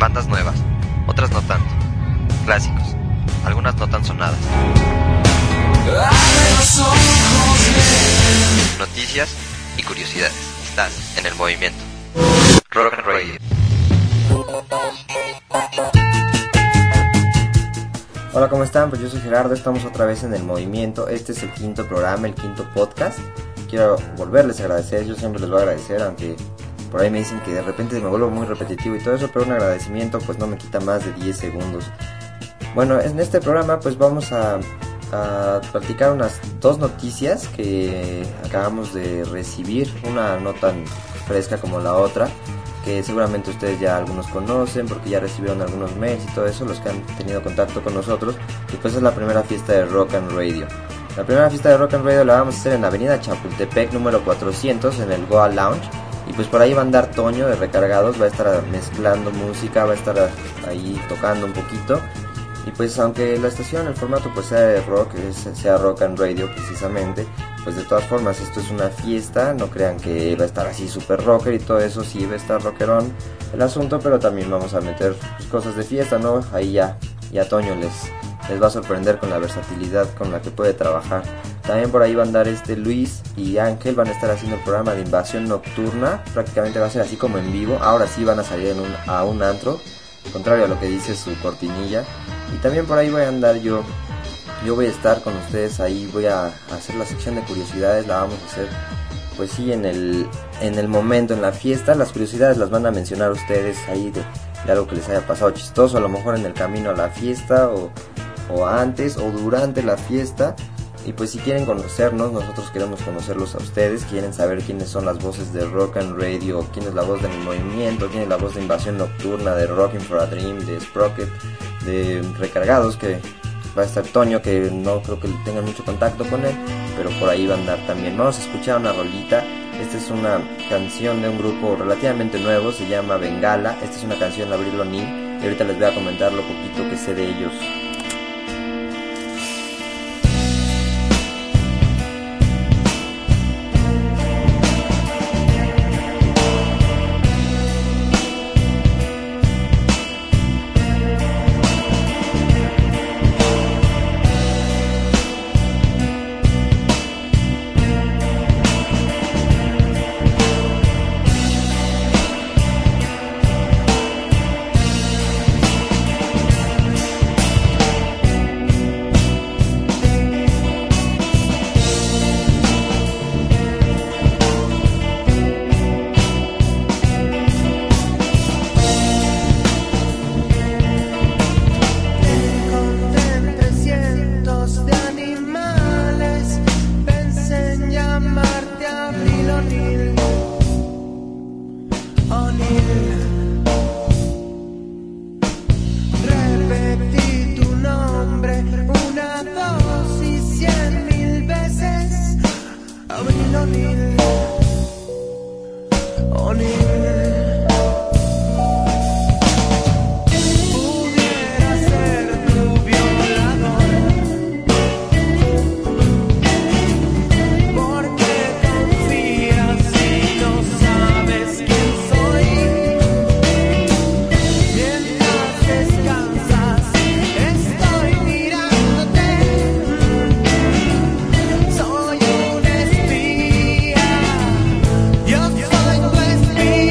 bandas nuevas, otras no tanto, clásicos, algunas no tan sonadas. Noticias y curiosidades. Estás en el movimiento. Rock and Radio. Hola, ¿cómo están? Pues yo soy Gerardo, estamos otra vez en el movimiento. Este es el quinto programa, el quinto podcast. Quiero volverles a agradecer, yo siempre les voy a agradecer, aunque por ahí me dicen que de repente me vuelvo muy repetitivo y todo eso, pero un agradecimiento pues no me quita más de 10 segundos. Bueno, en este programa pues vamos a platicar unas dos noticias que acabamos de recibir, una no tan fresca como la otra, que seguramente ustedes ya algunos conocen porque ya recibieron algunos mails y todo eso, los que han tenido contacto con nosotros. Y pues es la primera fiesta de Rock and Radio. La primera fiesta de Rock and Radio la vamos a hacer en la avenida Chapultepec número 400 en el Goa Lounge. Y pues por ahí va a andar Toño de Recargados, va a estar mezclando música, va a estar ahí tocando un poquito. Y pues aunque la estación, el formato pues sea de rock, sea Rock and Radio precisamente, pues de todas formas esto es una fiesta, no crean que va a estar así super rocker y todo eso, sí va a estar rockerón el asunto, pero también vamos a meter pues, cosas de fiesta, ¿no? Ahí ya Toño les va a sorprender con la versatilidad con la que puede trabajar. También por ahí va a andar Luis y Ángel, van a estar haciendo el programa de Invasión Nocturna, prácticamente va a ser así como en vivo, ahora sí van a salir a un antro, contrario a lo que dice su cortinilla. Y también por ahí voy a andar yo voy a estar con ustedes ahí, voy a hacer la sección de curiosidades, la vamos a hacer pues sí en el momento, en la fiesta. Las curiosidades las van a mencionar ustedes ahí de algo que les haya pasado chistoso, a lo mejor en el camino a la fiesta o antes o durante la fiesta. Y pues si quieren conocernos, nosotros queremos conocerlos a ustedes, quieren saber quiénes son las voces de Rock and Radio, quién es la voz del movimiento, quién es la voz de Invasión Nocturna, de Rocking for a Dream, de Sprocket, de Recargados, que va a estar Toño, que no creo que tengan mucho contacto con él, pero por ahí va a andar también. Vamos a escuchar una rolita. Esta es una canción de un grupo relativamente nuevo, se llama Bengala. Esta es una canción de Avril Lavigne y ahorita les voy a comentar lo poquito que sé de ellos. Yo soy tu espía.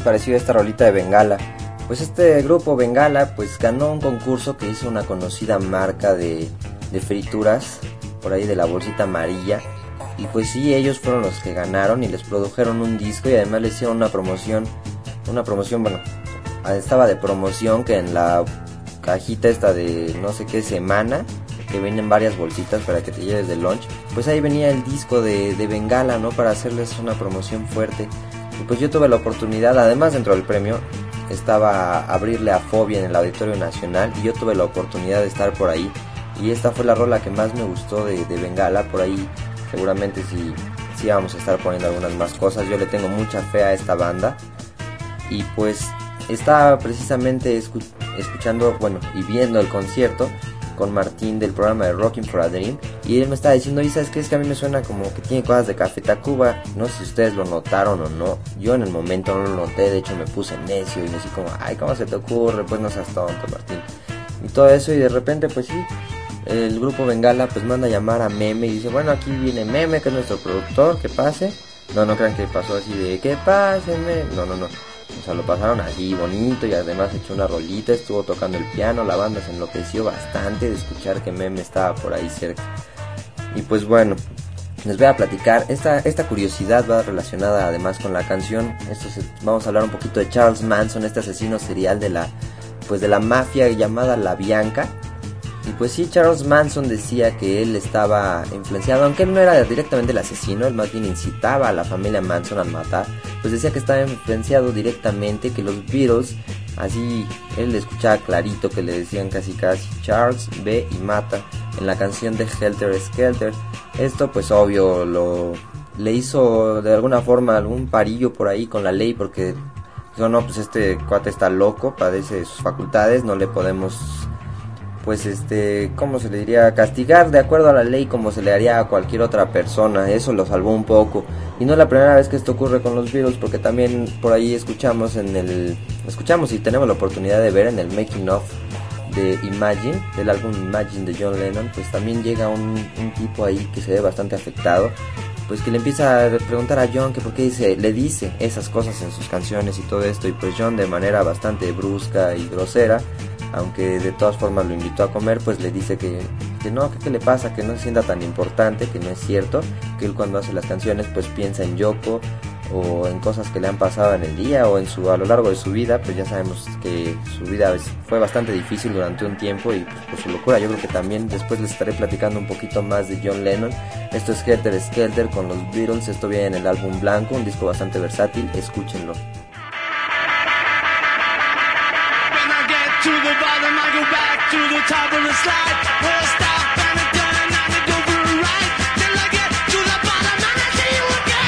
pareció esta rolita de Bengala? Pues este grupo Bengala pues ganó un concurso que hizo una conocida marca de frituras, por ahí de la bolsita amarilla. Y pues sí, ellos fueron los que ganaron y les produjeron un disco y además les hicieron una promoción, bueno, estaba de promoción que en la cajita esta de no sé qué semana, que vienen varias bolsitas para que te lleves de lunch, pues ahí venía el disco de Bengala, ¿no? Para hacerles una promoción fuerte. Y pues yo tuve la oportunidad, además dentro del premio, estaba abrirle a Fobia en el Auditorio Nacional y yo tuve la oportunidad de estar por ahí. Y esta fue la rola que más me gustó de Bengala. Por ahí seguramente sí vamos a estar poniendo algunas más cosas. Yo le tengo mucha fe a esta banda. Y pues estaba precisamente escuchando, bueno, y viendo el concierto con Martín del programa de Rocking for a Dream. Y él me estaba diciendo, ¿y sabes qué? Es que a mí me suena como que tiene cosas de Café Tacuba. No sé si ustedes lo notaron o no. Yo en el momento no lo noté, de hecho me puse necio y me decía como, ay, ¿cómo se te ocurre? Pues no seas tonto, Martín. Y todo eso, y de repente pues sí, el grupo Bengala pues manda a llamar a Meme y dice, bueno, aquí viene Meme, que es nuestro productor, que pase. No crean que pasó así de, que pase, Meme. No. O sea, lo pasaron así bonito y además echó una rolita, estuvo tocando el piano, la banda se enloqueció bastante de escuchar que Meme estaba por ahí cerca. Y pues bueno, les voy a platicar, esta curiosidad va relacionada además con la canción. Vamos a hablar un poquito de Charles Manson, este asesino serial de la mafia llamada La Bianca. Y pues sí, Charles Manson decía que él estaba influenciado, aunque él no era directamente el asesino, él más bien incitaba a la familia Manson a matar. Pues decía que estaba influenciado directamente, que los Beatles, así él le escuchaba clarito que le decían casi Charles, ve y mata, en la canción de Helter Skelter. Esto pues obvio le hizo de alguna forma algún parillo por ahí con la ley, porque no, pues este cuate está loco, padece de sus facultades, no le podemos, pues ¿cómo se le diría? Castigar de acuerdo a la ley como se le haría a cualquier otra persona. Eso lo salvó un poco. Y no es la primera vez que esto ocurre con los Beatles, porque también por ahí escuchamos y tenemos la oportunidad de ver en el making of de Imagine, del álbum Imagine de John Lennon, pues también llega un tipo ahí que se ve bastante afectado, pues que le empieza a preguntar a John que por qué le dice esas cosas en sus canciones y todo esto, y pues John de manera bastante brusca y grosera, aunque de todas formas lo invitó a comer, pues le dice que no, que qué le pasa, que no se sienta tan importante, que no es cierto, que él cuando hace las canciones pues piensa en Yoko o en cosas que le han pasado en el día o a lo largo de su vida. Pues ya sabemos que su vida fue bastante difícil durante un tiempo y pues por su locura. Yo creo que también después les estaré platicando un poquito más de John Lennon. Esto es Helter Skelter con los Beatles, esto viene en el álbum Blanco, un disco bastante versátil, escúchenlo. To the top of the slide, we'll stop and a turn and a go for a ride. Till I get to the bottom and I see you again.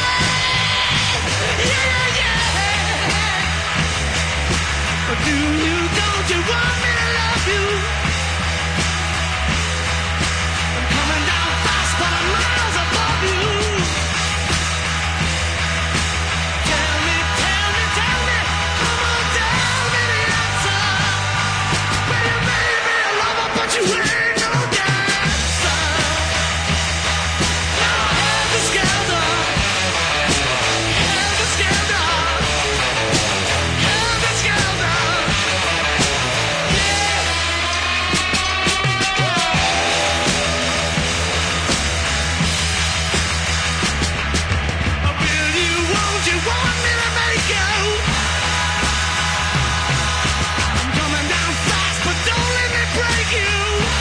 Yeah. But don't you want me to love you? I'm coming down fast, but I'm miles above you. Tell me, come on, tell me the answer. But you ain't no dancer. Now helter skelter, helter skelter, helter skelter. Yeah. Will you, won't you want me to make you? I'm coming down fast, but don't let me break you.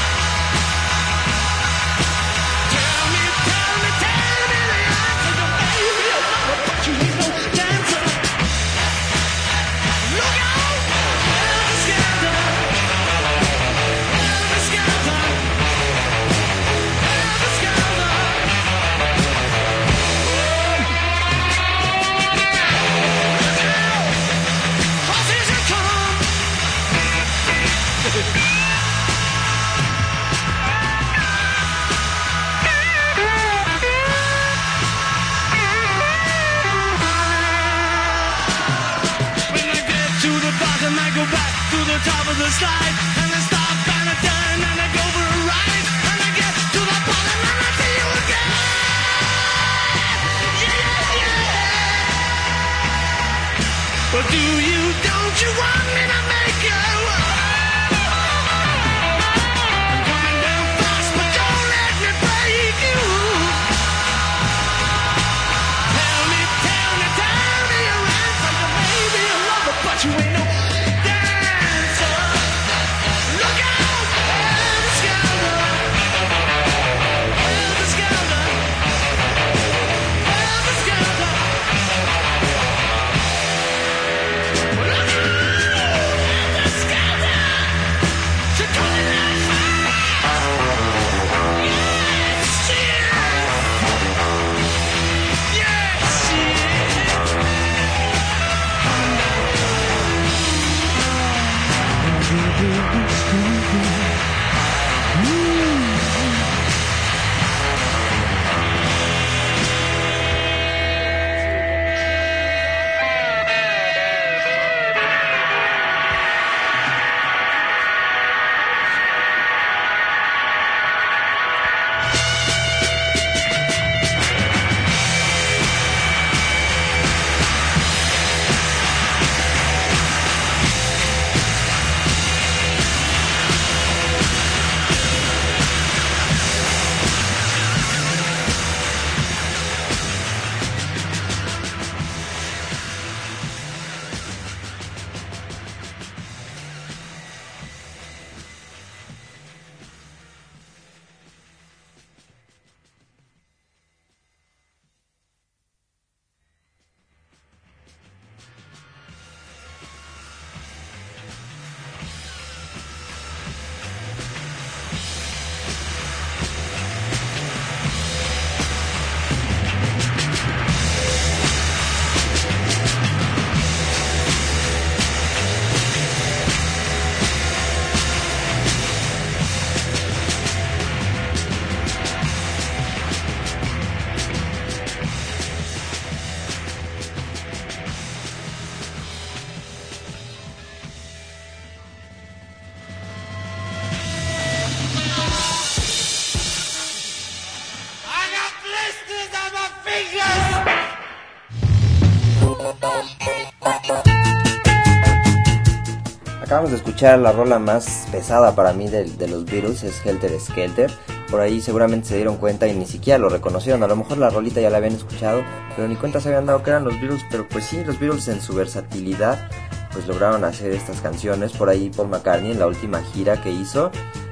Top of the slide, and I stop and I turn and I go for a ride, and I get to the bottom and I see you again. Yeah. want me to make you. Coming down fast, but don't let me break you. Tell me you're handsome, but baby you're lover, but you ain't no dancer. Look out, the scoundrel. The scoundrel. The scoundrel. Look out, the scoundrel. She's coming at me. Yes, she is. Yes, she is. I got blisters on my fingers. Acabamos de escuchar la rola más pesada para mí de los Beatles, es Helter Skelter. Por ahí seguramente se dieron cuenta y ni siquiera lo reconocieron. A lo mejor la rolita ya la habían escuchado, pero ni cuenta se habían dado que eran los Beatles. Pero pues sí, los Beatles en su versatilidad pues lograron hacer estas canciones. Por ahí Paul McCartney en la última gira que hizo,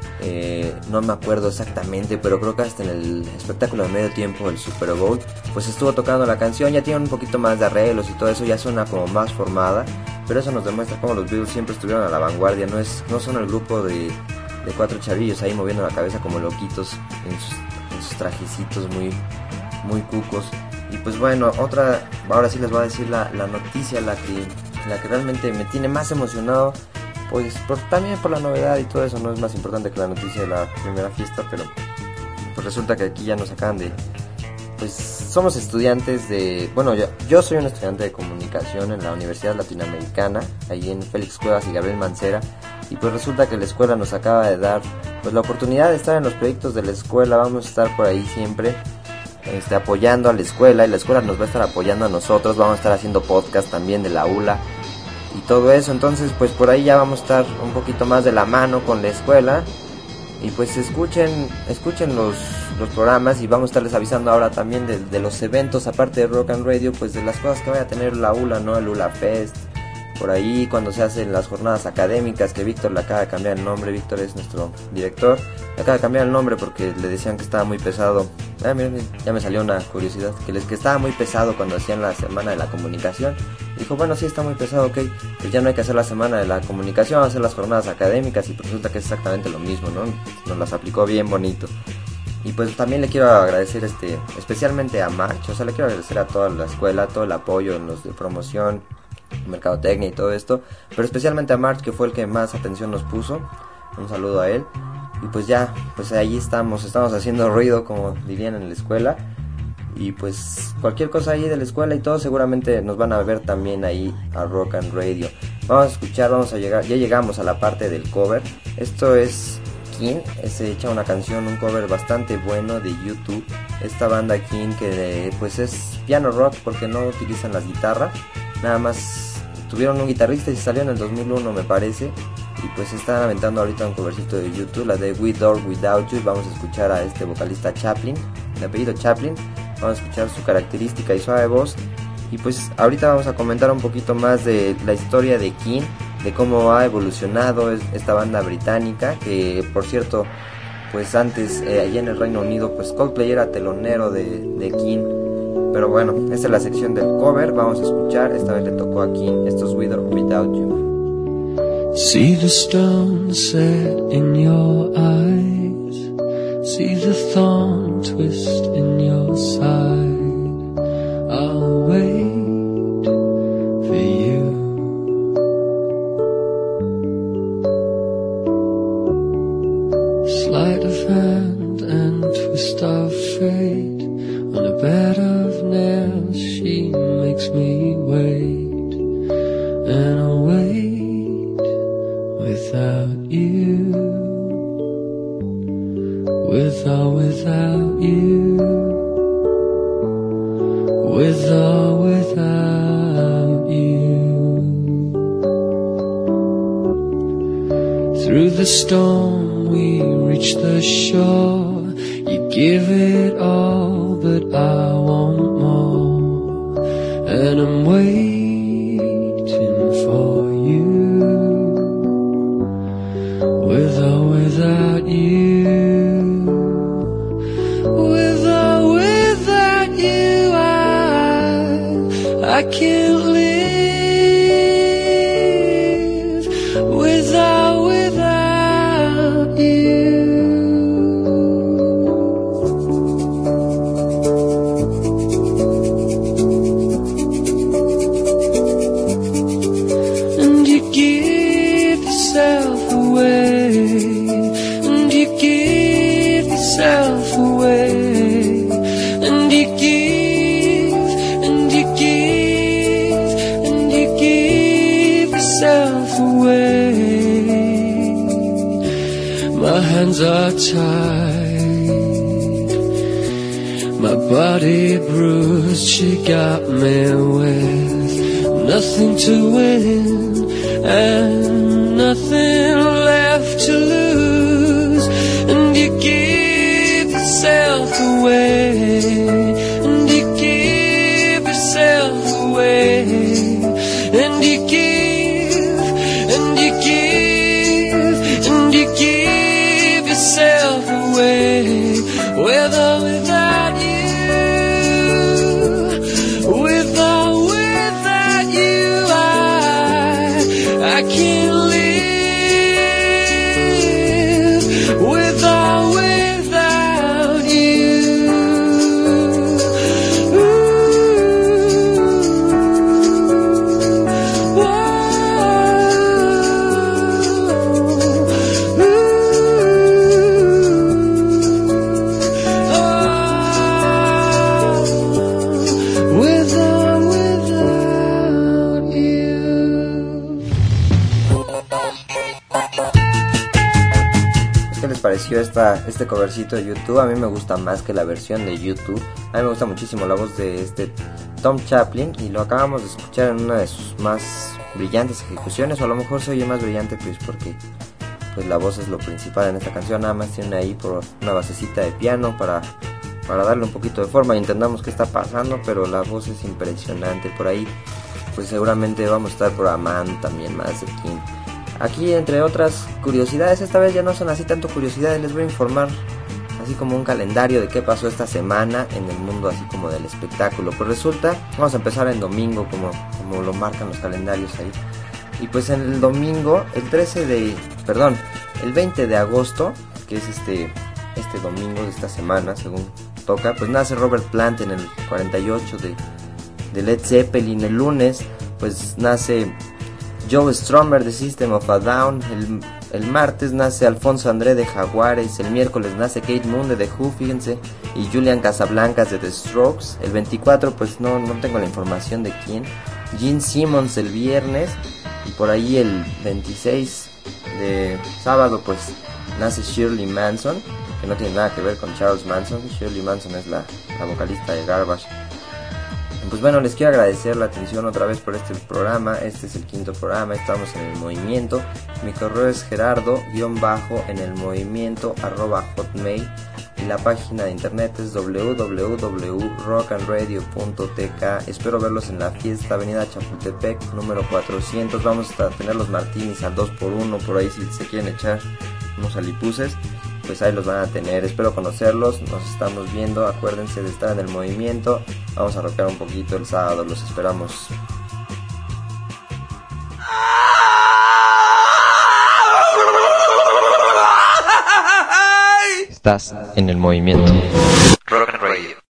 no me acuerdo exactamente, pero creo que hasta en el espectáculo de medio tiempo, el Super Bowl, pues estuvo tocando la canción. Ya tiene un poquito más de arreglos y todo eso, ya suena como más formada, pero eso nos demuestra cómo los Beatles siempre estuvieron a la vanguardia. No son el grupo de cuatro chavillos ahí moviendo la cabeza como loquitos en sus trajecitos muy cucos. Y pues bueno, ahora sí les voy a decir la noticia, la que realmente me tiene más emocionado, pues también por la novedad y todo eso. No es más importante que la noticia de la primera fiesta, pero pues resulta que aquí ya nos acaban de... Pues somos estudiantes de... Bueno, yo soy un estudiante de comunicación en la Universidad Latinoamericana, ahí en Félix Cuevas y Gabriel Mancera. Y pues resulta que la escuela nos acaba de dar pues la oportunidad de estar en los proyectos de la escuela. Vamos a estar por ahí siempre apoyando a la escuela, y la escuela nos va a estar apoyando a nosotros. Vamos a estar haciendo podcast también de la ULA y todo eso. Entonces pues por ahí ya vamos a estar un poquito más de la mano con la escuela. Y pues escuchen los programas, y vamos a estarles avisando ahora también de los eventos, aparte de Rock and Radio, pues de las cosas que vaya a tener la ULA, ¿no? El ULA Fest, por ahí cuando se hacen las jornadas académicas, que Víctor le acaba de cambiar el nombre. Víctor es nuestro director, le acaba de cambiar el nombre porque le decían que estaba muy pesado. Miren, ya me salió una curiosidad, que estaba muy pesado cuando hacían la semana de la comunicación. Dijo, bueno, sí, está muy pesado, ok, pues ya no hay que hacer la semana de la comunicación, vamos a hacer las jornadas académicas. Y pues resulta que es exactamente lo mismo, ¿no? Nos las aplicó bien bonito. Y pues también le quiero agradecer especialmente a March, o sea, le quiero agradecer a toda la escuela, todo el apoyo en los de promoción, mercadotecnia y todo esto, pero especialmente a March, que fue el que más atención nos puso. Un saludo a él. Y pues ya, pues ahí estamos haciendo ruido, como dirían en la escuela. Y pues cualquier cosa ahí de la escuela y todo, seguramente nos van a ver también ahí a Rock and Radio. Vamos a escuchar, ya llegamos a la parte del cover. Esto es King, se echa una canción, un cover bastante bueno de YouTube. Esta banda King, que pues es piano rock porque no utilizan las guitarras, nada más tuvieron un guitarrista y salió en el 2001 me parece, y pues están aventando ahorita un covercito de YouTube, la de With or Without You. Vamos a escuchar a este vocalista Chaplin, de apellido Chaplin, vamos a escuchar su característica y suave voz, y pues ahorita vamos a comentar un poquito más de la historia de Keane, de cómo ha evolucionado esta banda británica, que por cierto, pues antes allá en el Reino Unido, pues Coldplay era telonero de Keane. Pero bueno, esta es la sección del cover, vamos a escuchar, esta vez le tocó a Keane, esto es With or Without You. See the stone set in your eyes, see the thorn twist in your side, I'll wait for you. Sleight of hand and twist of fate, on a bed of nails she makes me wait, and I'll wait without you, with or without you, with or without you. Through the storm we reach the shore, you give it all, but I want more, and I'm waiting for you, with or without you, with or without you, I can't live, with or without you. Hands are tied, my body bruised, she got me with nothing to win and nothing left to lose, and you give yourself away, and you give yourself away, and you give, and you give, and you give yourself away, with or without you, with or without you, I can't live, with or without you. Pareció este covercito de YouTube. A mí me gusta más que la versión de YouTube. A mí me gusta muchísimo la voz de este Tom Chaplin, y lo acabamos de escuchar en una de sus más brillantes ejecuciones, o a lo mejor se oye más brillante pues porque pues la voz es lo principal en esta canción. Nada más tiene ahí por una basecita de piano para darle un poquito de forma, y entendamos qué está pasando, pero la voz es impresionante. Por ahí pues seguramente vamos a estar programando también más de Keane. Aquí, entre otras curiosidades, esta vez ya no son así tanto curiosidades, les voy a informar así como un calendario de qué pasó esta semana en el mundo así como del espectáculo. Pues resulta, vamos a empezar en domingo como lo marcan los calendarios ahí. Y pues en el domingo, el 20 de agosto, que es este domingo de esta semana, según toca, pues nace Robert Plant en el 48 de Led Zeppelin. El lunes, pues nace Joe Strummer de System of a Down. El martes nace Alfonso André de Jaguares. El miércoles nace Kate Moon de The Who, fíjense, y Julian Casablancas de The Strokes. El 24 pues no tengo la información de quién. Gene Simmons el viernes. Y por ahí el 26 de sábado pues nace Shirley Manson, que no tiene nada que ver con Charles Manson. Shirley Manson es la vocalista de Garbage. Pues bueno, les quiero agradecer la atención otra vez por este programa. Este es el quinto programa, estamos en el movimiento. Mi correo es gerardo-enelmovimiento@hotmail y la página de internet es www.rockandradio.tk. Espero verlos en la fiesta Avenida Chapultepec número 400. Vamos a tener los martinis al 2x1 por ahí si se quieren echar unos alipuses, pues ahí los van a tener. Espero conocerlos, nos estamos viendo, acuérdense de estar en el movimiento. Vamos a rockear un poquito el sábado, los esperamos. Estás en el movimiento. Rock and Radio.